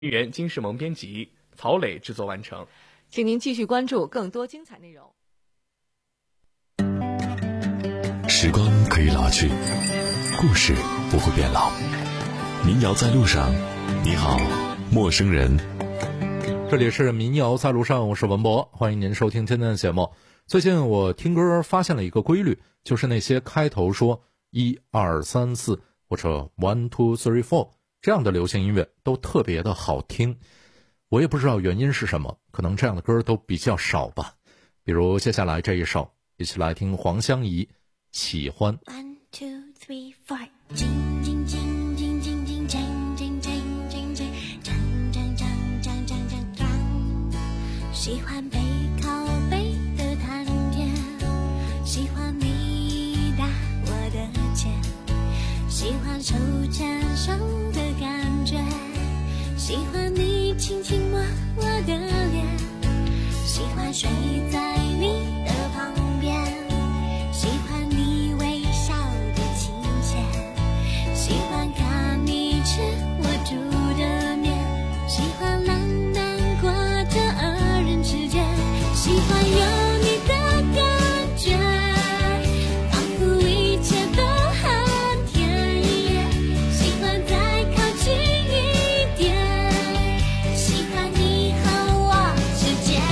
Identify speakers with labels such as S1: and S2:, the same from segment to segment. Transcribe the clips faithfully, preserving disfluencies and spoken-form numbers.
S1: 源金世萌编辑，曹磊制作完成。
S2: 请您继续关注更多精彩内容。
S3: 时光可以老去，故事不会变老。民谣在路上，你好，陌生人。
S4: 这里是民谣在路上，我是文博，欢迎您收听今天的节目。最近我听歌发现了一个规律，就是那些开头说一二三四或者 one two three four 这样的流行音乐都特别的好听。我也不知道原因是什么，可能这样的歌都比较少吧。比如接下来这一首，一起来听黄湘怡喜欢。
S5: one two three four 静静静静静静静静静静静铮铮铮铮铮铮铮，喜欢背靠背的谈天，喜欢你打我的肩，喜欢手牵手的感觉，喜欢你轻轻摸我的脸，喜欢睡在你的旁边，喜欢你微笑的亲切，喜欢看你吃我煮的面，喜欢懒淡过这二人之间，喜欢有你的感觉，仿佛一切都很甜，喜欢再靠近一点，喜欢你和我之间，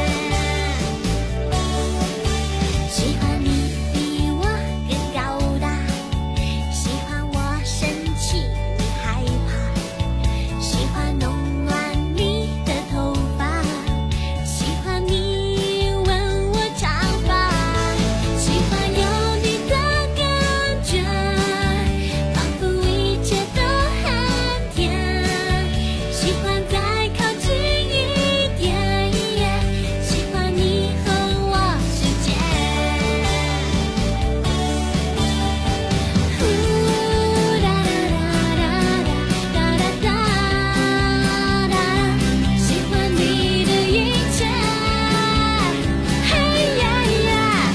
S5: 喜欢你比我更高大，喜欢我生气你害怕，喜欢弄乱你的头发，喜欢你问我长发，喜欢有你的感觉，仿佛一切都很甜，喜欢再靠近一点，喜欢你和我之间，呼哒哒哒哒哒哒哒，喜欢你的一切，嘿呀呀，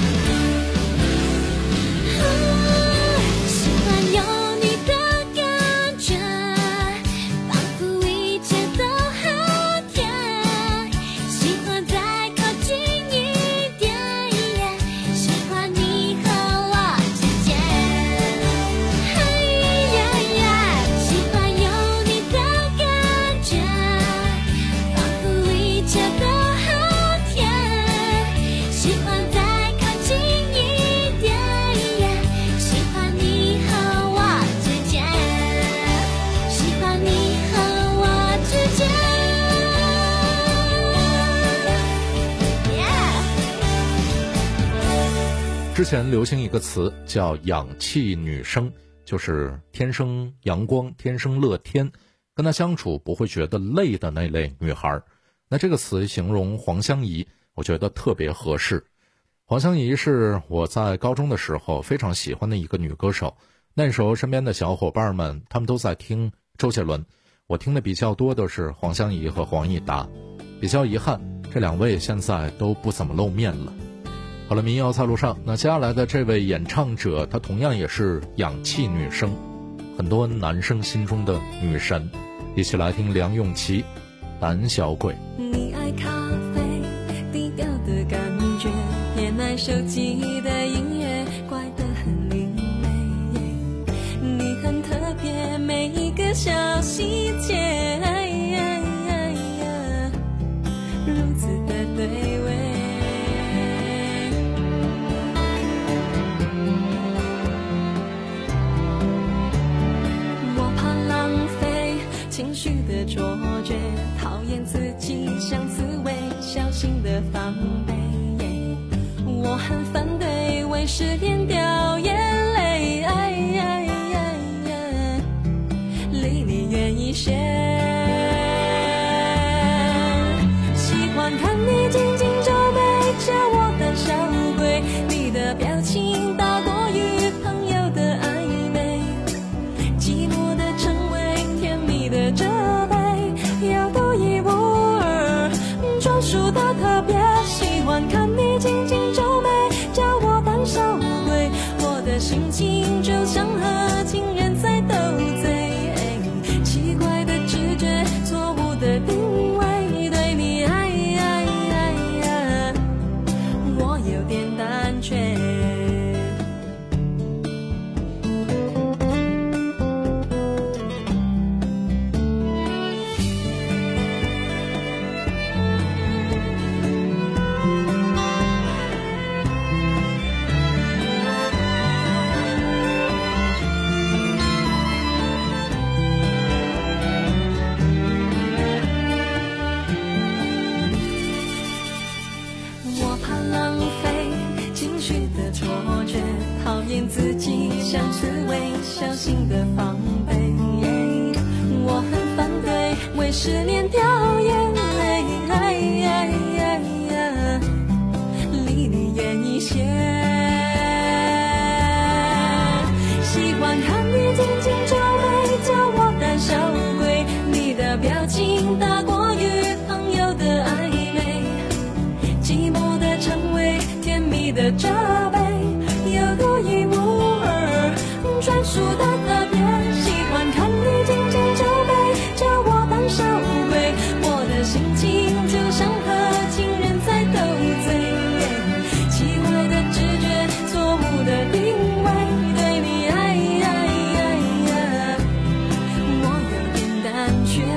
S5: 喜欢有你的感觉，仿佛一切都很甜，喜欢再靠近一点，喜欢你和我之间，嘿呀呀，喜欢有你的感觉，仿佛一切都很甜，喜欢再靠近一点，喜欢你和我之间，喜欢你和我之间。
S4: 之前流行一个词叫氧气女生，就是天生阳光天生乐天，跟她相处不会觉得累的那类女孩。那这个词形容黄湘怡，我觉得特别合适。黄湘怡是我在高中的时候非常喜欢的一个女歌手，那时候身边的小伙伴们他们都在听周杰伦，我听的比较多的是黄湘怡和黄义达。比较遗憾，这两位现在都不怎么露面了。好了，民谣在路上，那接下来的这位演唱者，她同样也是氧气女生，很多男生心中的女神。一起来听梁咏琪《胆小鬼》。
S6: 你爱咖啡低调的感觉，偏爱手机的音乐，怪得很另类。你很特别，每一个小细节如此的对味。我怕浪费情绪的卓绝，讨厌自己像刺猬，小心的防备。我很反对为失恋掉眼泪，离你远一些。喜欢看你紧紧皱眉，叫我胆小鬼。你的表情大过于朋友的暧昧，寂寞的称谓，甜蜜的责备，要独一无二，专属的特别。喜欢看你紧紧皱眉，叫我胆小鬼。我的心情就像和情人在斗嘴，奇怪的直觉，错误的定位，对你爱爱爱我有点胆怯。自己像刺猬，小心的防备。我很反对为失恋掉眼泪，离你远一些。喜欢看你紧紧皱眉，叫我胆小鬼。你的表情大过于朋友的暧昧，寂寞的称谓，甜蜜的责备，有独一无二专属的特别。喜欢看你紧紧皱眉，叫我胆小鬼。我的心情就像和情人在斗嘴，奇怪的直觉，错误的定位，对你爱爱爱我有点胆怯。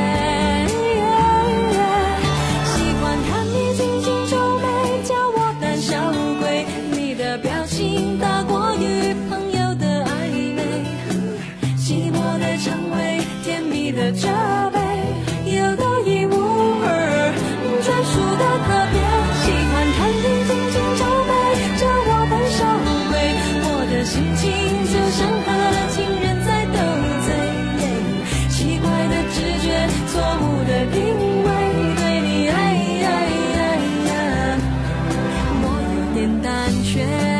S6: 喜欢看你紧紧皱眉，叫我胆小鬼。你的表情大过于朋友的暧昧，寂寞的称谓，甜蜜的责备，有独一无二专属的特别。喜欢看你紧紧皱眉，叫我胆小鬼。我的心情就像和情人在斗嘴，奇怪的直觉，错误的定位，对你爱爱爱我有点胆怯。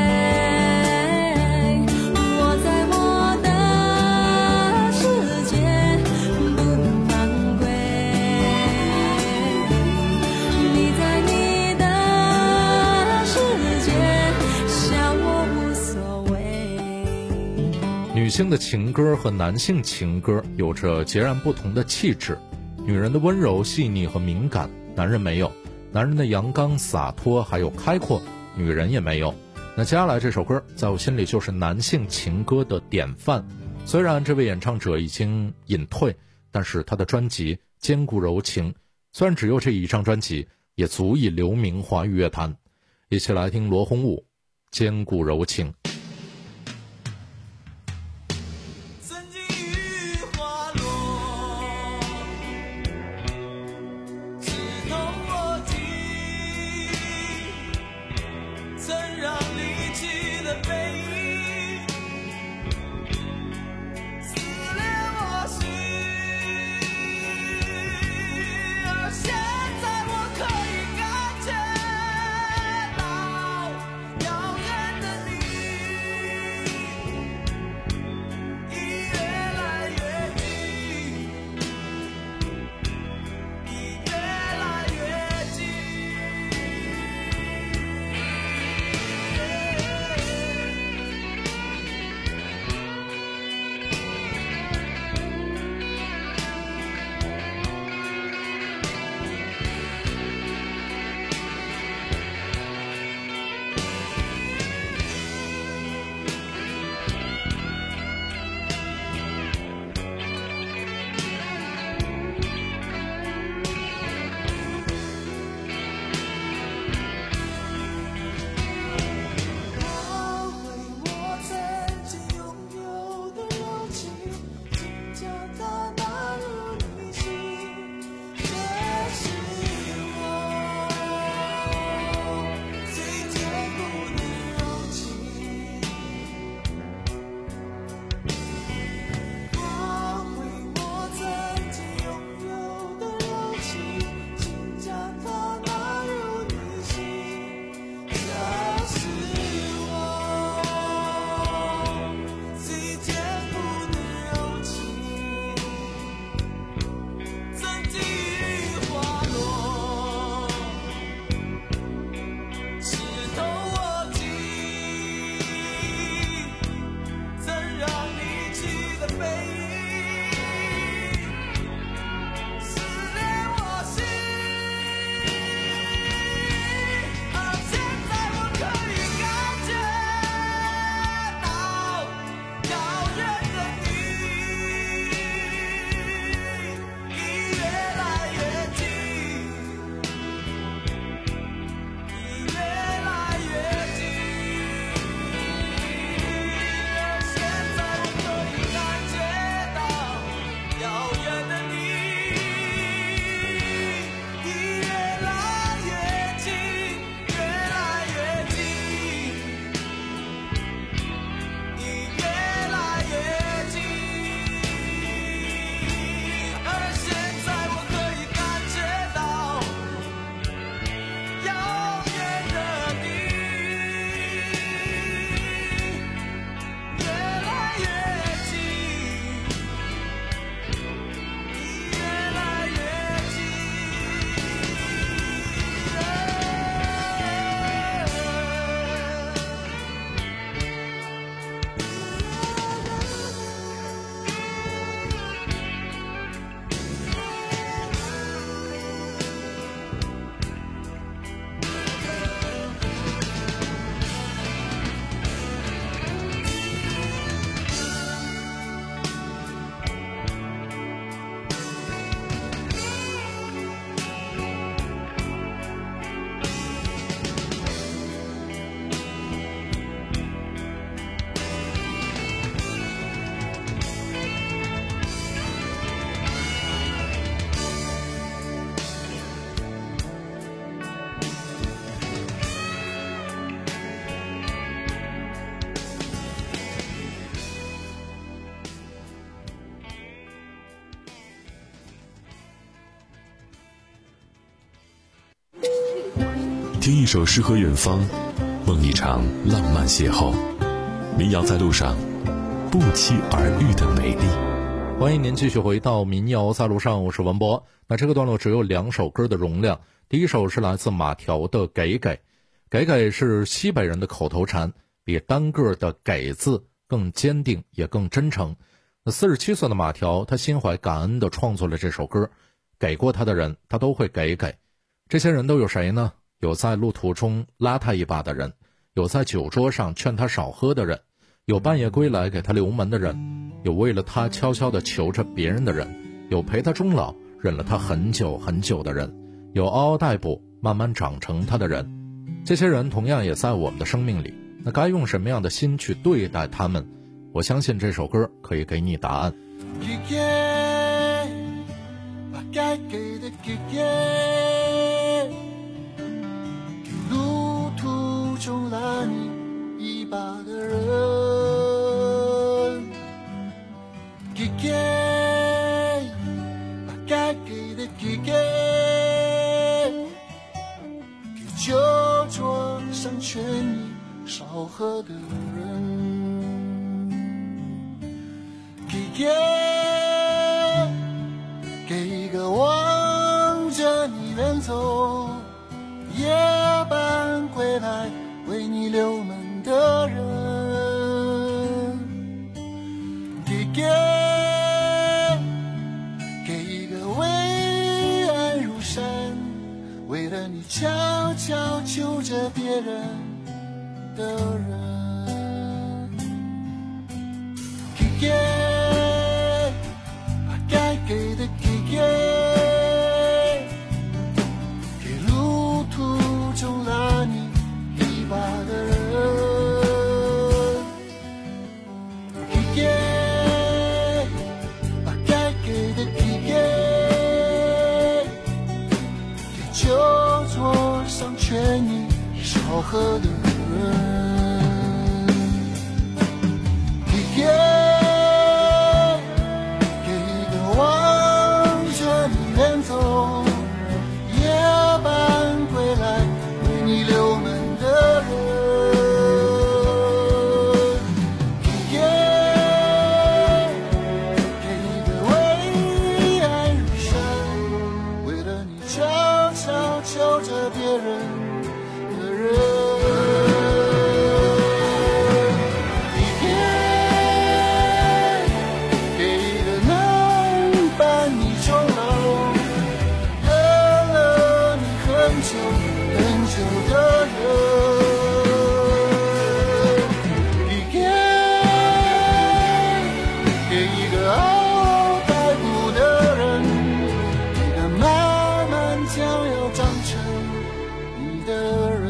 S4: 女性的情歌和男性情歌有着截然不同的气质，女人的温柔细腻和敏感，男人没有；男人的阳刚洒脱还有开阔，女人也没有。那接下来这首歌在我心里就是男性情歌的典范。虽然这位演唱者已经隐退，但是他的专辑《坚固柔情》虽然只有这一张专辑，也足以留名华语乐坛。一起来听罗红武《坚固柔情》。
S7: 现在我可以感觉到遥远的你
S3: 听一首诗和远方，梦一场浪漫邂逅。民谣在路上，不期而遇的美丽。
S4: 欢迎您继续回到民谣在路上，我是文博。那这个段落只有两首歌的容量，第一首是来自马条的给给。给给是西北人的口头禅，比单个的给字更坚定也更真诚。那四十七岁的马条，他心怀感恩地创作了这首歌，给过他的人他都会给给。这些人都有谁呢？有在路途中拉他一把的人，有在酒桌上劝他少喝的人，有半夜归来给他留门的人，有为了他悄悄地求着别人的人，有陪他终老忍了他很久很久的人，有嗷嗷待哺慢慢长成他的人。这些人同样也在我们的生命里，那该用什么样的心去对待他们？我相信这首歌可以给你答案。
S7: 给给把该给的给给，给路途中拉你一把的人，给给把该给的给给，给酒桌上劝你少喝的人，给给给一个望着你远走夜半归来为你留门的人，给给给一个为爱如山为了你悄悄求着别人的人，给给把该给的给给，给路途中拉你一把的人，给给把该给的给给，给酒桌上劝你少喝的人，给给给一个望着你远走夜半归来为你留门的人，给给给一个为爱如山为了你悄悄求着别人的人，给给给一个能伴你终老忍了你很久很久的人，给给给一个嗷待哺的人，一个慢慢将要长成你的人。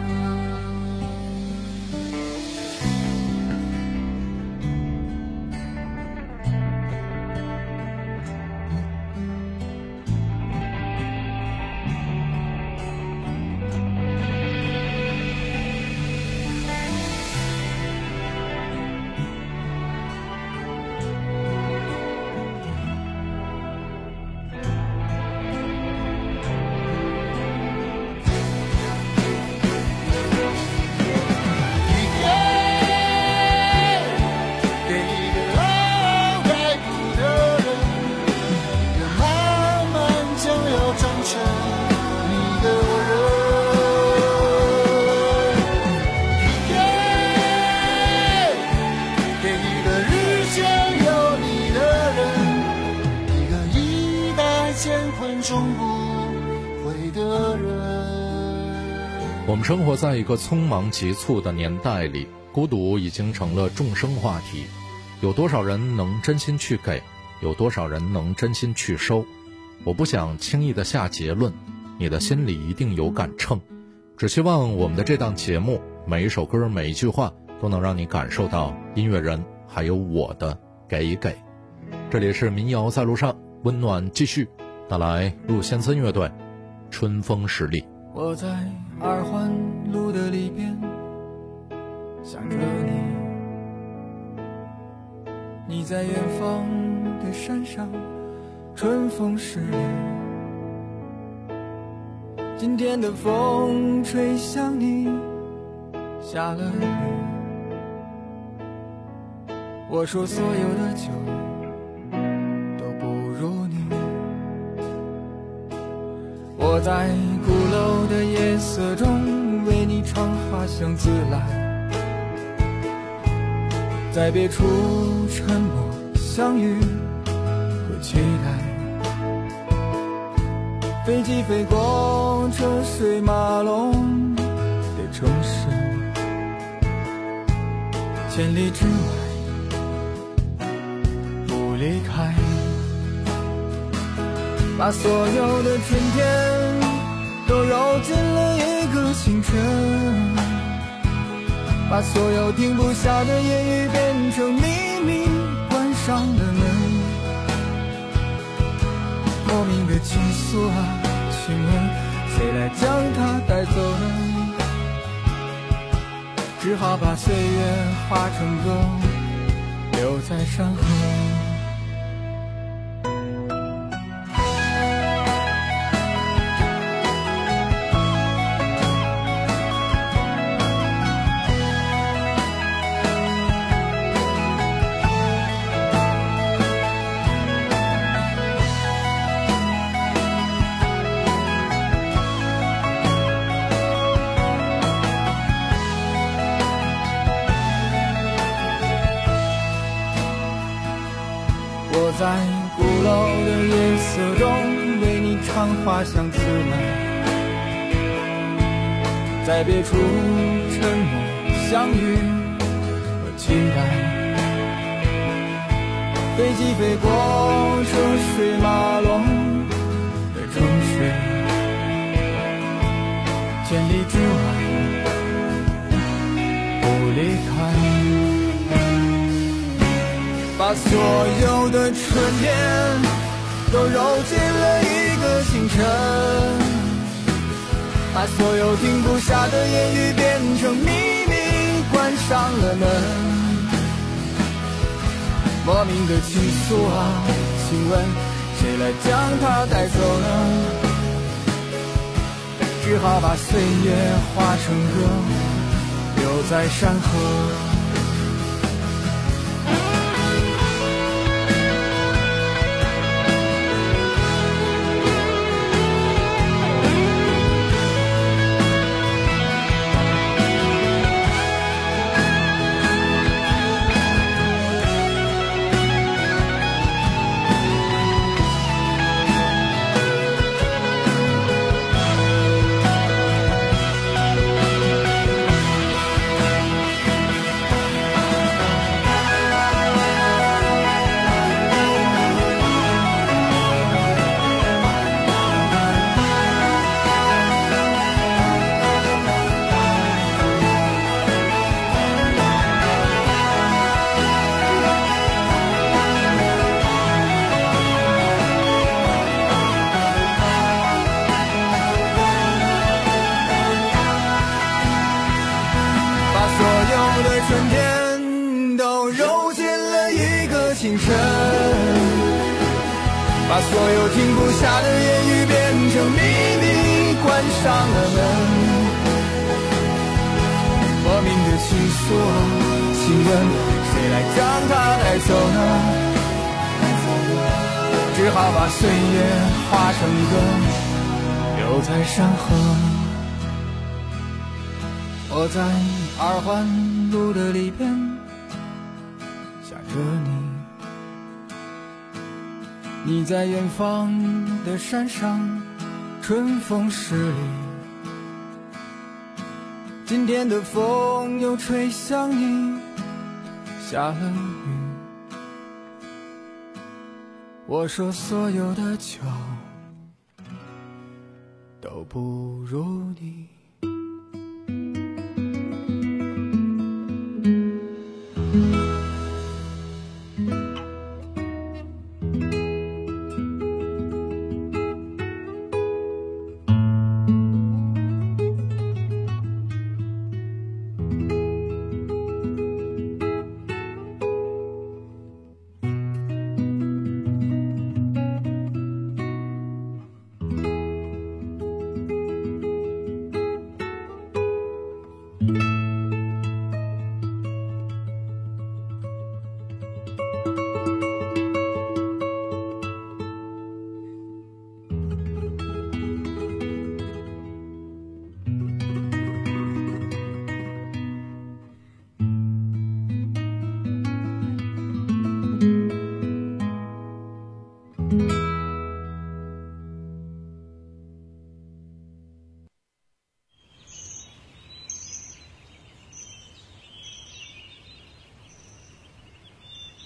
S7: 给一个嗷待哺的人，一个慢慢将要长成你的人，给给一个日渐有你的人，一个衣带渐宽终不悔的人。
S4: 我们生活在一个匆忙急促的年代里，孤独已经成了众生话题。有多少人能真心去给，有多少人能真心去收？我不想轻易的下结论，你的心里一定有杆秤。只希望我们的这档节目，每一首歌每一句话都能让你感受到音乐人还有我的给一给。这里是民谣在路上，温暖继续，带来陆先森乐队春风十里。
S8: 我在二环路的里边想着你，你在远方的山上春风十里， 今天的风吹向你，下了雨。我说所有的酒都不如你。我在鼓楼的夜色中为你唱花香自来，在别处沉默相遇和期待。飞机飞过车水马龙的城市，千里之外不离开。把所有的春天都揉进了一个清晨，把所有停不下的言语变成秘密，关上了门。莫名的情愫啊，请问谁来将它带走呢？只好把岁月化成歌，留在山河。我在鼓楼的夜色中为你唱花香自来，在别处沉默相遇和期待。飞机飞过车水马龙的城市，千里之外不离开。把所有的春天都揉进了一个清晨，把所有停不下的言语变成秘密，关上了门。莫名的情愫啊，请问谁来将它带走呢？只好把岁月化成歌，留在山河。春天都揉进了一个清晨，把所有停不下的言语变成秘密，关上了门。莫名的情愫，请问谁来将它带走呢？只好把岁月化成歌，留在山河。我在二环路的里边想着你，你在远方的山上，春风十里。今天的风又吹向你，下了雨。我说所有的酒都不如你。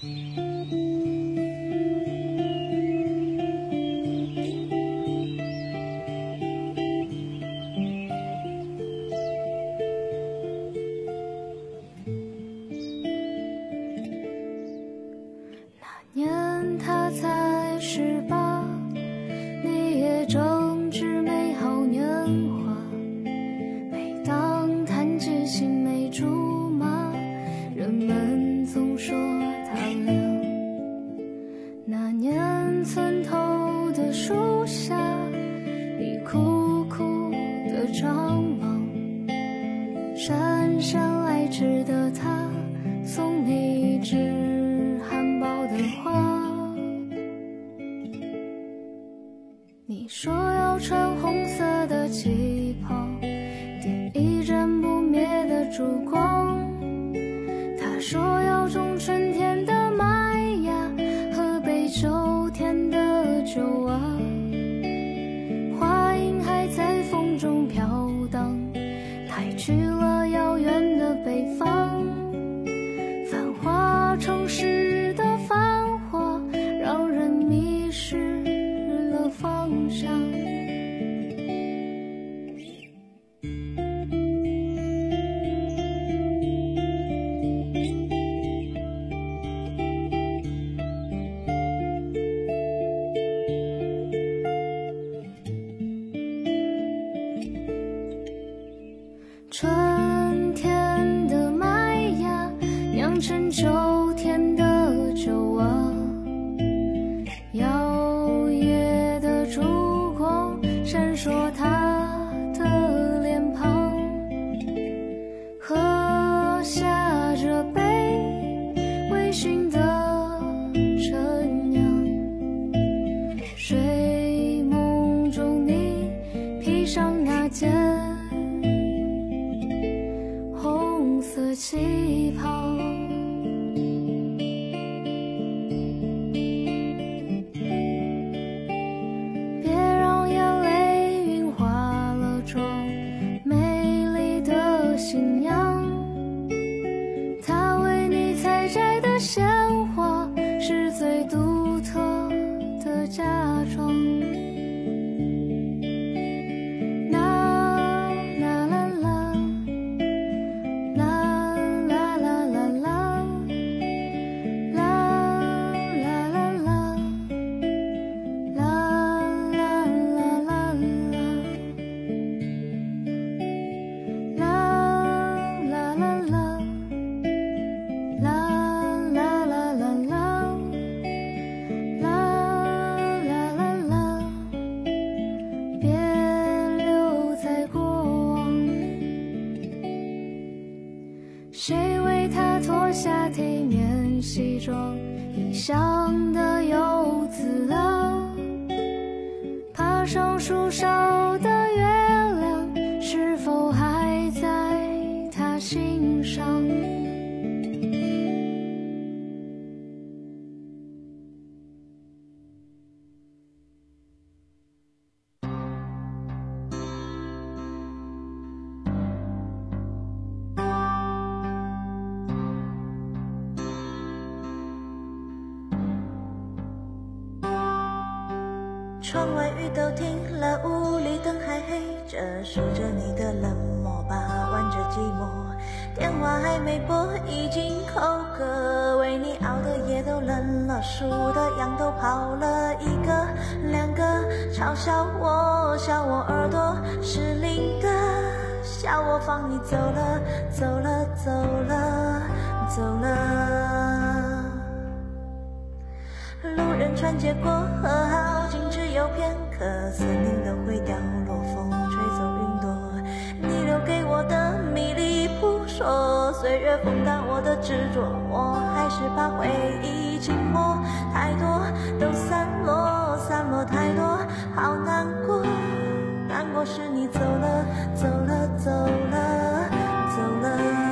S6: 年他才十八，你也正值美好年华。每当谈及青梅竹马，人们总说他俩。那年村头的树下，你苦苦的张望，姗姗来迟的他送你一枝含苞的花。你说要穿红色的旗袍，点一盏不灭的烛光。他说要种春天的麦芽，喝杯秋天的酒啊。话音还在风中飘荡，太去了遥远的北方。繁华城市的繁华，让人迷失了方向。春天的麦芽酿成秋天的酒啊，摇曳的烛光闪烁他的脸庞。喝下这杯微醺的陈酿，睡梦中你披上那件红色旗袍。别让眼泪晕花了妆，美丽的新娘。她为你采摘的鲜花，是最独特的嫁妆。谁为他脱下体面西装，异乡的游子啊，爬上树梢的月亮，是否还在他心上？
S9: 窗外雨都停了，屋里灯还黑着，数着你的冷漠吧，玩着寂寞。电话还没拨，已经口渴，为你熬的夜都冷了，数的羊都跑了，一个两个，嘲笑我，笑我耳朵失灵的，笑我放你走了，走了，走了，走了。路人穿街过河，好景只有片刻，森林都会掉落，风吹走云朵。你留给我的迷离扑朔，岁月风干我的执着，我还是怕回忆寂寞，太多都散落，散落太多，好难过，难过是你走了，走了，走了，走了。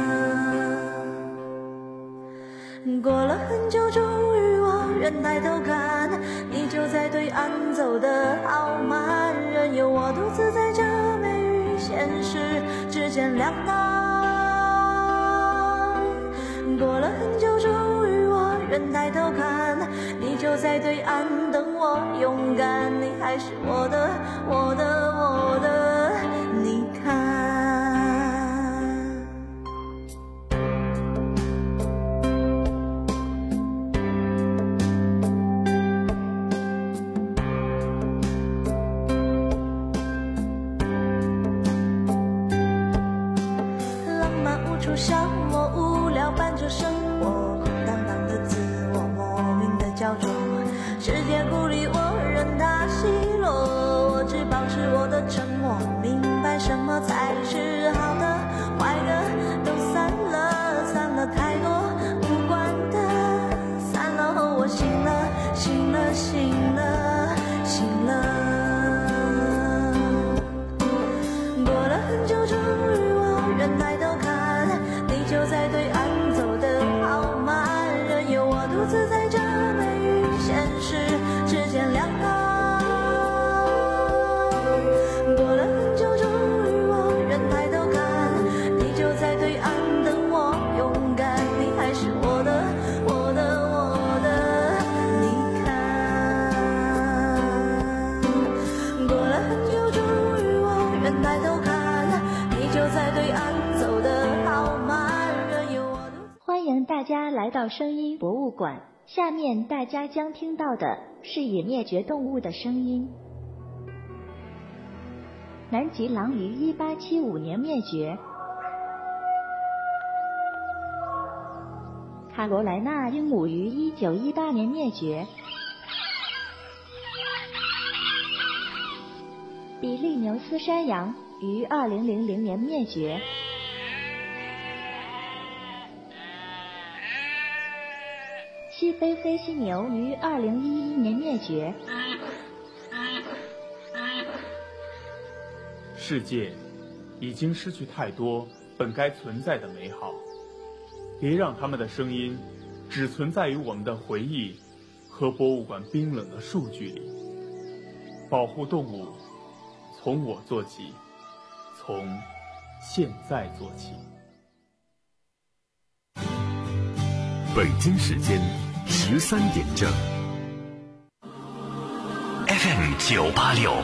S9: 过了很久，终于我愿抬头看，你就在对岸走得好慢，任由我独自在这美与现实之间两难。过了很久，终于我人抬头看，你就在对岸等我勇敢，你还是我的我的我的，你看。浪漫无处消磨，无聊伴着生活，空荡荡的自我，莫名的焦灼，世界鼓励我任它奚落，我只保持我的沉默，明白什么才是好的，坏的都散了，散了太多无关的，散了后我醒了，醒了，醒了，醒了。过了很久，终于我人抬头看，你就在对岸走得好慢，任由我独自在这美与现实之间两难。过了很久，终于我人抬头看，你就在对岸等我勇敢，你还是我的我的我的，你看。过了很久，终于我人抬头看，你就在对岸走得好慢，任由我独自。
S10: 欢迎大家来到声音博物馆，下面大家将听到的是已灭绝动物的声音。南极狼于一八七五年灭绝，卡罗莱纳鹦鹉于一九一八年灭绝，比利牛斯山羊于二零零零年灭绝，西非黑犀牛于二零一一年灭绝。
S1: 世界已经失去太多本该存在的美好，别让他们的声音只存在于我们的回忆和博物馆冰冷的数据里。保护动物，从我做起，从现在做起。
S3: 北京时间十三点正 ，F M 九八六。